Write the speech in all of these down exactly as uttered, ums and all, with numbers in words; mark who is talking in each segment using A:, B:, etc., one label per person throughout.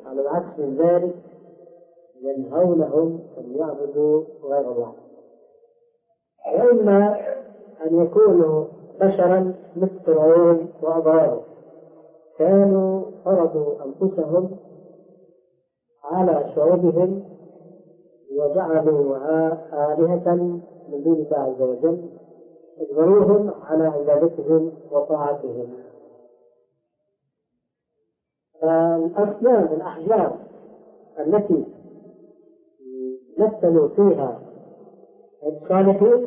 A: على العكس من ذلك ينهونهم أن يعبدوا غير الله، وإما أن يكونوا بشرا مثل فرعون وأضراره، كانوا فرضوا أنفسهم على شعوبهم وجعلوها آلهة من دون الله عز وجل، اجبروهم على عبادتهم وطاعتهم. الأصنام الأحجار التي مثلوا فيها الصالحين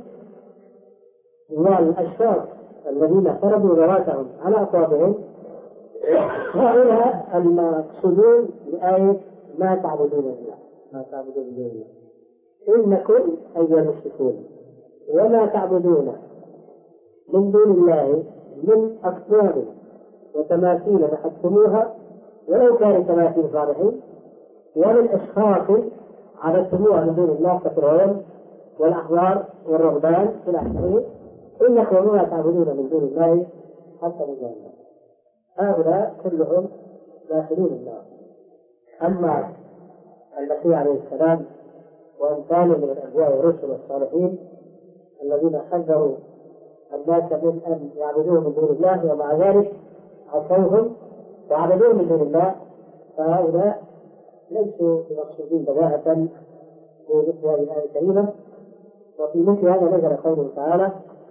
A: والأشخاص الذين فرضوا ذواتهم على أقوابهم، هؤلاء المقصودون بآية ما تعبدون الله ما تعبدون من دون الله إنكم أيها المشركون وما تعبدون من دون الله من أصنام وتماثيل نحتموها ولو كانوا تماثيل صالحين، ومن أشخاص عبدتموها من دون الله كفرعون والأحبار والرهبان إلى آخره، إنكم وما تعبدون من دون الله حتى من دون الله، هؤلاء كلهم داخلون النار. أما المسيح عليه السلام وأمثاله من الأنبياء والرسل والصالحين الذين حذروا الناس من أن يعبدوه من دون الله ومع ذلك عصوهم وعبدوه من دون الله، فهؤلاء ليسوا بمقصودين بداهة في مثل هذه الآية الكريمة. وفي مثل هذا نزل قوله تعالى: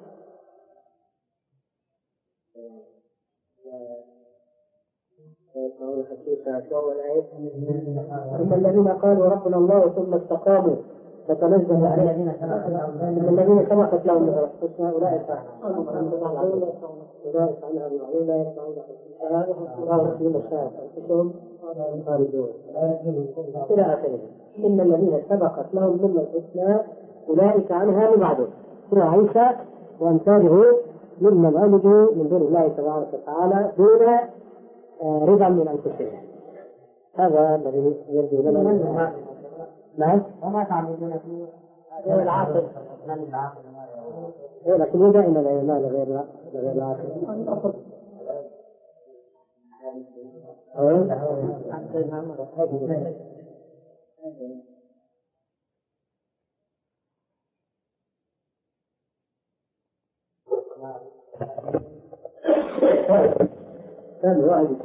A: إن الذين قالوا ربنا الله ثم استقاموا فتنزل عليهم إن الذين سبقت لهم الحسنى أولئك أولئك عنها معلومة لا يسمعون حسنها الشهادة أنفسهم خالدون إلى آخره. إن الذين سبقت لهم من الحسنى أولئك عنها مبعدون. سورة عيسى وأمثاله ممن عبدوا من دون الله تبارك وتعالى دون رضا من أنفسهم. هذا الذي يرجو لنا. نعم. وما تعبدون فيه غير العاقل من العاقل لكن دائما لا غير غير العاقل. كان واحد